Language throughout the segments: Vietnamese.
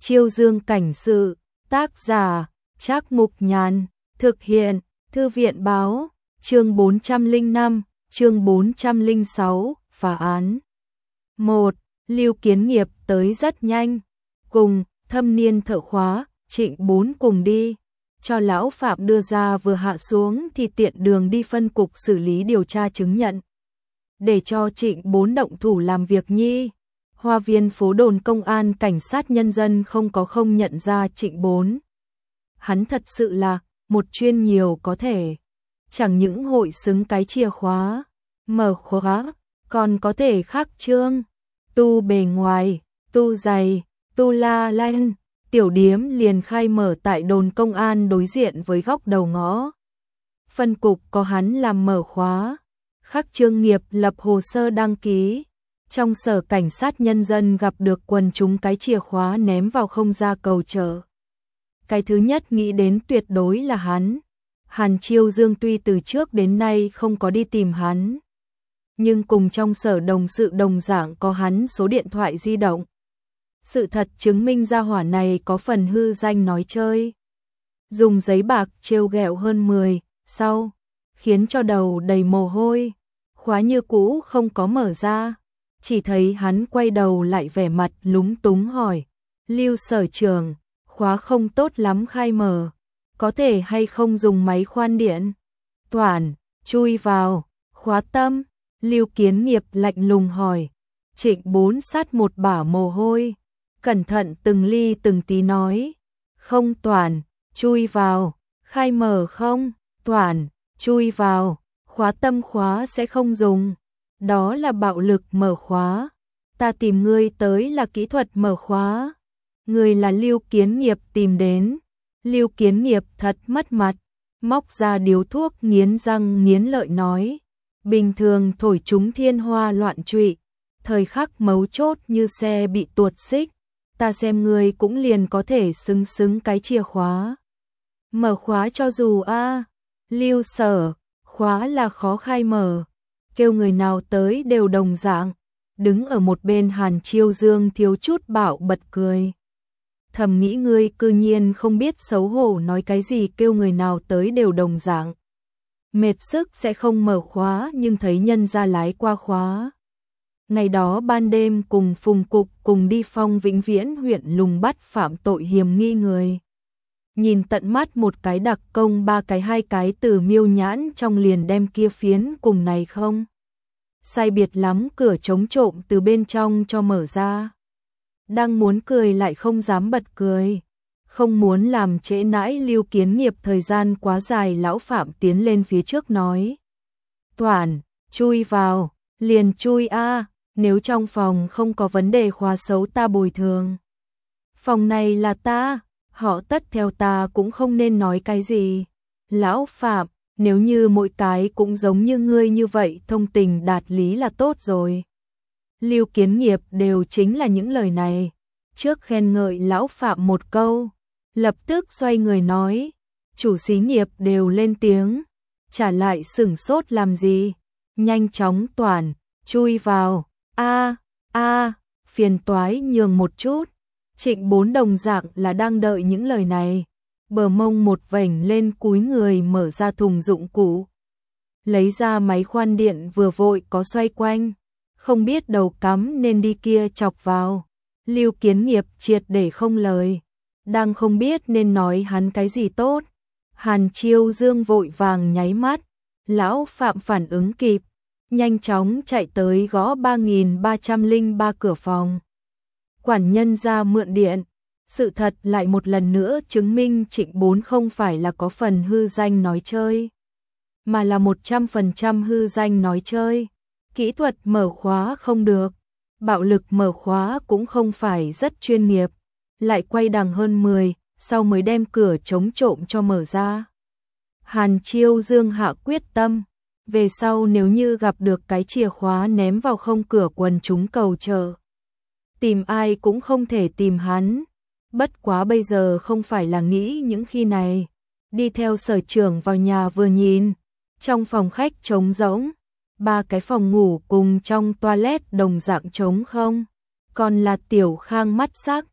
Chiêu Dương cảnh sự, tác giả, Trác Mục Nhàn, thực hiện, Thư viện báo, chương 405, chương 406, phá án. 1. Lưu Kiến Nghiệp tới rất nhanh, cùng thâm niên thợ khóa, Trịnh Bốn cùng đi, cho lão Phạm đưa ra vừa hạ xuống thì tiện đường đi phân cục xử lý điều tra chứng nhận. Để cho Trịnh Bốn động thủ làm việc nhi. Hoa viên phố đồn công an cảnh sát nhân dân không nhận ra Trịnh Bốn. Hắn thật sự là một chuyên nhiều có thể. Chẳng những hội xứng cái chìa khóa, mở khóa, còn có thể khắc trương, tu bề ngoài, tu dày, tu la lanh. Tiểu điếm liền khai mở tại đồn công an đối diện với góc đầu ngõ. Phân cục có hắn làm mở khóa, khắc trương nghiệp lập hồ sơ đăng ký. Trong sở cảnh sát nhân dân gặp được quần chúng cái chìa khóa ném vào không ra cầu chợ. Cái thứ nhất nghĩ đến tuyệt đối là hắn. Hàn Chiêu Dương tuy từ trước đến nay không có đi tìm hắn, nhưng cùng trong sở đồng sự đồng dạng có hắn số điện thoại di động. Sự thật chứng minh gia hỏa này có phần hư danh nói chơi. Dùng giấy bạc trêu ghẹo hơn 10, sau, khiến cho đầu đầy mồ hôi. Khóa như cũ không có mở ra. Chỉ thấy hắn quay đầu lại vẻ mặt lúng túng hỏi. Lưu sở trưởng, khóa không tốt lắm khai mở. Có thể hay không dùng máy khoan điện? Toản, chui vào, khóa tâm. Lưu Kiến Nghiệp lạnh lùng hỏi. Trịnh Bốn sát một bả mồ hôi. Cẩn thận từng ly từng tí nói. Không Toản, chui vào, khai mở không? Toản, chui vào, khóa tâm khóa sẽ không dùng. Đó là bạo lực mở khóa. Ta tìm ngươi tới là kỹ thuật mở khóa. Ngươi là Lưu Kiến Nghiệp tìm đến. Lưu Kiến Nghiệp thật mất mặt. Móc ra điếu thuốc nghiến răng nghiến lợi nói. Bình thường thổi chúng thiên hoa loạn trụy. Thời khắc mấu chốt như xe bị tuột xích. Ta xem ngươi cũng liền có thể xứng cái chìa khóa. Mở khóa cho dù Lưu sở, khóa là khó khai mở. Kêu người nào tới đều đồng dạng. Đứng ở một bên Hàn Chiêu Dương thiếu chút bạo bật cười. Thầm nghĩ ngươi cư nhiên không biết xấu hổ nói cái gì kêu người nào tới đều đồng dạng. Mệt sức sẽ không mở khóa nhưng thấy nhân ra lái qua khóa. Ngày đó ban đêm cùng Phùng Cục cùng đi Phong Vĩnh Viễn huyện lùng bắt phạm tội hiểm nghi người. Nhìn tận mắt một cái đặc công 3 cái 2 cái từ miêu nhãn trong liền đem kia phiến cùng này không. Sai biệt lắm cửa chống trộm từ bên trong cho mở ra. Đang muốn cười lại không dám bật cười. Không muốn làm trễ nãi Lưu Kiến Nghiệp thời gian quá dài lão Phạm tiến lên phía trước nói. Toản, chui vào, liền chui nếu trong phòng không có vấn đề khóa xấu ta bồi thường. Phòng này là ta, họ tất theo ta cũng không nên nói cái gì. Lão Phạm, nếu như mỗi cái cũng giống như ngươi như vậy thông tình đạt lý là tốt rồi. Lưu Kiến Nghiệp đều chính là những lời này. Trước khen ngợi lão Phạm một câu, lập tức xoay người nói. Chủ xí nghiệp đều lên tiếng, trả lại sửng sốt làm gì. Nhanh chóng Toản, chui vào, phiền toái nhường một chút. Trịnh Bốn đồng dạng là đang đợi những lời này. Bờ mông một vểnh lên cúi người mở ra thùng dụng cụ. Lấy ra máy khoan điện vừa vội có xoay quanh. Không biết đầu cắm nên đi kia chọc vào. Lưu Kiến Nghiệp triệt để không lời. Đang không biết nên nói hắn cái gì tốt. Hàn Chiêu Dương vội vàng nháy mắt. Lão Phạm phản ứng kịp. Nhanh chóng chạy tới gõ 3303 cửa phòng. Quản nhân ra mượn điện. Sự thật lại một lần nữa chứng minh Trịnh Bốn không phải là có phần hư danh nói chơi, mà là 100% hư danh nói chơi. Kỹ thuật mở khóa không được, bạo lực mở khóa cũng không phải rất chuyên nghiệp, lại quay đằng hơn 10, sau mới đem cửa chống trộm cho mở ra. Hàn Chiêu Dương hạ quyết tâm, về sau nếu như gặp được cái chìa khóa ném vào không cửa quần chúng cầu chợ, tìm ai cũng không thể tìm hắn. Bất quá bây giờ không phải là nghĩ những khi này. Đi theo sở trưởng vào nhà vừa nhìn. Trong phòng khách trống rỗng. 3 cái phòng ngủ cùng trong toilet đồng dạng trống không. Còn là Tiểu Khang mắt sắc.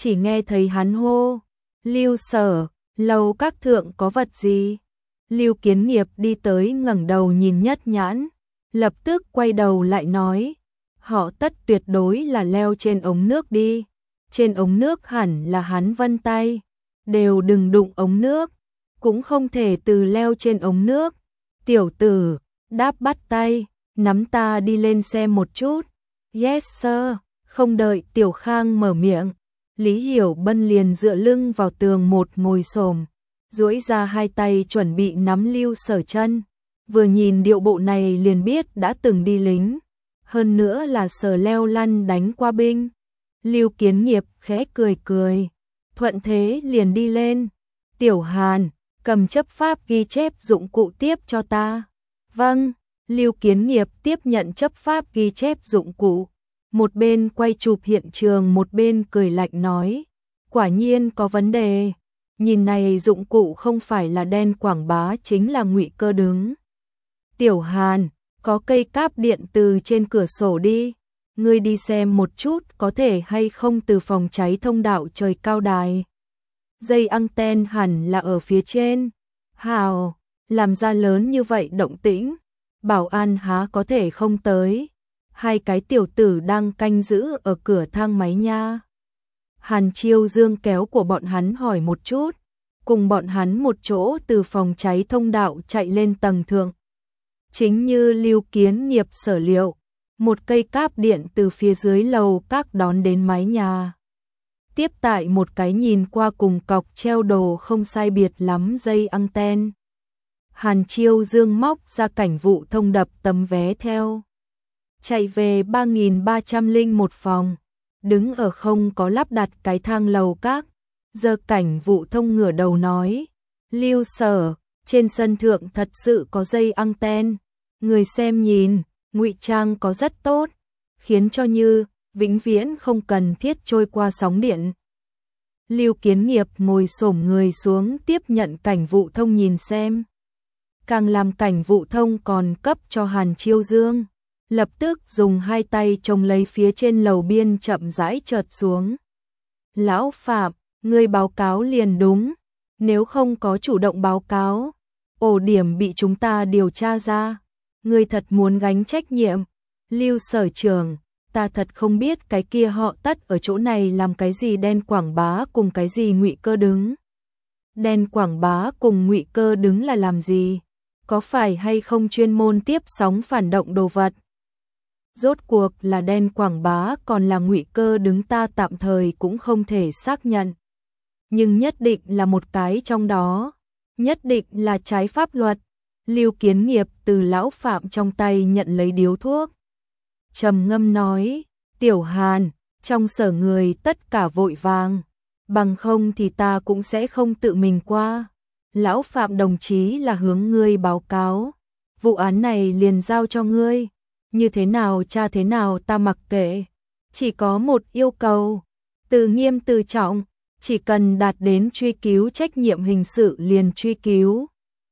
chỉ nghe thấy hắn hô, Lưu Sở, lầu các thượng có vật gì? Lưu Kiến Nghiệp đi tới ngẩng đầu nhìn Nhất Nhãn, lập tức quay đầu lại nói, họ Tất tuyệt đối là leo trên ống nước đi, trên ống nước hẳn là hắn vân tay, đều đừng đụng ống nước, cũng không thể từ leo trên ống nước. Tiểu tử, đáp bắt tay, nắm ta đi lên xem một chút. Yes sir, không đợi Tiểu Khang mở miệng, Lý Hiểu Bân liền dựa lưng vào tường một ngồi xổm, duỗi ra hai tay chuẩn bị nắm Lưu Sở chân. Vừa nhìn điệu bộ này liền biết đã từng đi lính, hơn nữa là Sở leo lăn đánh qua binh. Lưu Kiến Nghiệp khẽ cười cười, thuận thế liền đi lên. Tiểu Hàn, cầm chấp pháp ghi chép dụng cụ tiếp cho ta. Vâng, Lưu Kiến Nghiệp tiếp nhận chấp pháp ghi chép dụng cụ, một bên quay chụp hiện trường một bên cười lạnh nói, quả nhiên có vấn đề, nhìn này dụng cụ không phải là đen quảng bá chính là ngụy cơ đứng. Tiểu Hàn, có cây cáp điện từ trên cửa sổ đi, ngươi đi xem một chút có thể hay không từ phòng cháy thông đạo trời cao đài. Dây anten hẳn là ở phía trên. Hào, làm ra lớn như vậy động tĩnh, bảo an há có thể không tới. Hai cái tiểu tử đang canh giữ ở cửa thang máy nha. Hàn Chiêu Dương kéo của bọn hắn hỏi một chút, cùng bọn hắn một chỗ từ phòng cháy thông đạo chạy lên tầng thượng. Chính như Lưu Kiến Nghiệp sở liệu, một cây cáp điện từ phía dưới lầu các đón đến mái nhà. Tiếp tại một cái nhìn qua cùng cọc treo đồ không sai biệt lắm dây anten. Hàn Chiêu Dương móc ra cảnh vụ thông đập tấm vé theo. Chạy về 3301 phòng, đứng ở không có lắp đặt cái thang lầu các. Giờ cảnh vụ thông ngửa đầu nói, Lưu Sở, trên sân thượng thật sự có dây anten, người xem nhìn, ngụy trang có rất tốt, khiến cho như vĩnh viễn không cần thiết trôi qua sóng điện. Lưu Kiến Nghiệp ngồi xổm người xuống tiếp nhận cảnh vụ thông nhìn xem. Càng làm cảnh vụ thông còn cấp cho Hàn Chiêu Dương, lập tức dùng hai tay chống lấy phía trên lầu biên chậm rãi chợt xuống. Lão Phạm, ngươi báo cáo liền đúng, nếu không có chủ động báo cáo, ổ điểm bị chúng ta điều tra ra, ngươi thật muốn gánh trách nhiệm. Lưu Sở trưởng, ta thật không biết cái kia họ Tất ở chỗ này làm cái gì đen quảng bá cùng cái gì ngụy cơ đứng. Đen quảng bá cùng ngụy cơ đứng là làm gì? Có phải hay không chuyên môn tiếp sóng phản động đồ vật? Rốt cuộc là đen quảng bá còn là ngụy cơ đứng ta tạm thời cũng không thể xác nhận. Nhưng nhất định là một cái trong đó, nhất định là trái pháp luật. Lưu Kiến Nghiệp từ lão Phạm trong tay nhận lấy điếu thuốc, trầm ngâm nói, Tiểu Hàn, trong sở người tất cả vội vàng, bằng không thì ta cũng sẽ không tự mình qua. Lão Phạm đồng chí là hướng ngươi báo cáo, vụ án này liền giao cho ngươi, như thế nào tra thế nào ta mặc kệ, chỉ có một yêu cầu, từ nghiêm từ trọng, chỉ cần đạt đến truy cứu trách nhiệm hình sự liền truy cứu.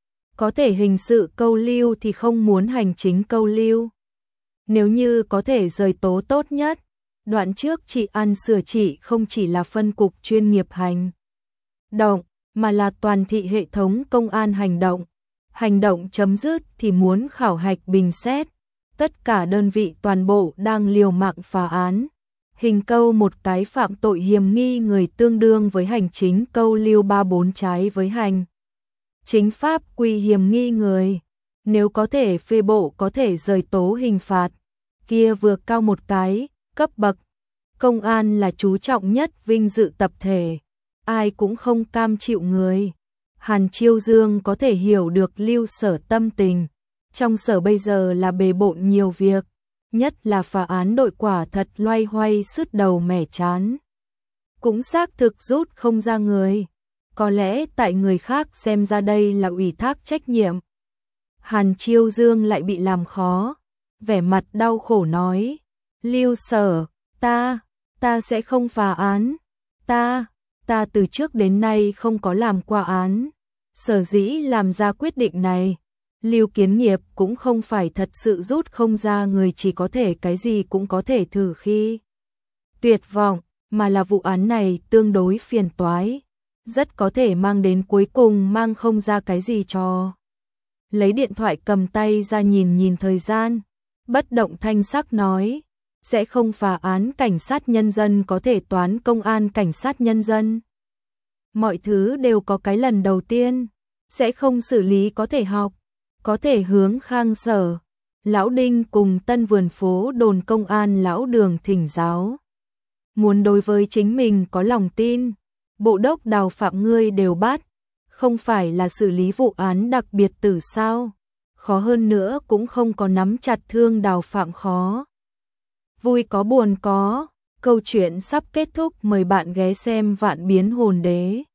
Có thể hình sự câu lưu thì không muốn hành chính câu lưu. Nếu như có thể rời tố tốt nhất, đoạn trước trị ăn sửa trị không chỉ là phân cục chuyên nghiệp hành động, mà là toàn thị hệ thống công an hành động. Hành động chấm dứt thì muốn khảo hạch bình xét. Tất cả đơn vị toàn bộ đang liều mạng phá án. Hình câu một cái phạm tội hiềm nghi người tương đương với hành chính câu lưu 3-4 trái với hành chính pháp quy hiềm nghi người. Nếu có thể phê bộ có thể rời tố hình phạt, kia vừa cao một cái cấp bậc. Công an là chú trọng nhất vinh dự tập thể, ai cũng không cam chịu người. Hàn Chiêu Dương có thể hiểu được Lưu Sở tâm tình. Trong sở bây giờ là bề bộn nhiều việc, nhất là phá án đội quả thật loay hoay sứt đầu mẻ chán. Cũng xác thực rút không ra người. Có lẽ tại người khác xem ra đây là ủy thác trách nhiệm. Hàn Chiêu Dương lại bị làm khó, vẻ mặt đau khổ nói, Lưu Sở, ta sẽ không phá án, ta từ trước đến nay không có làm qua án, sở dĩ làm ra quyết định này. Lưu Kiến Nghiệp cũng không phải thật sự rút không ra người, chỉ có thể cái gì cũng có thể thử khi tuyệt vọng. mà là vụ án này tương đối phiền toái, rất có thể mang đến cuối cùng mang không ra cái gì cho. Lấy điện thoại cầm tay ra nhìn nhìn thời gian, bất động thanh sắc nói, sẽ không phá án cảnh sát nhân dân có thể toán công an cảnh sát nhân dân. Mọi thứ đều có cái lần đầu tiên, sẽ không xử lý có thể học, có thể hướng Khang Sở, Lão Đinh cùng Tân Vườn Phố đồn công an Lão Đường thỉnh giáo. Muốn đối với chính mình có lòng tin, bộ đốc Đào Phạm ngươi đều bắt, không phải là xử lý vụ án đặc biệt tử sao? Khó hơn nữa cũng không có nắm chặt thương Đào Phạm khó. Vui có buồn có, câu chuyện sắp kết thúc, mời bạn ghé xem Vạn Biến Hồn Đế.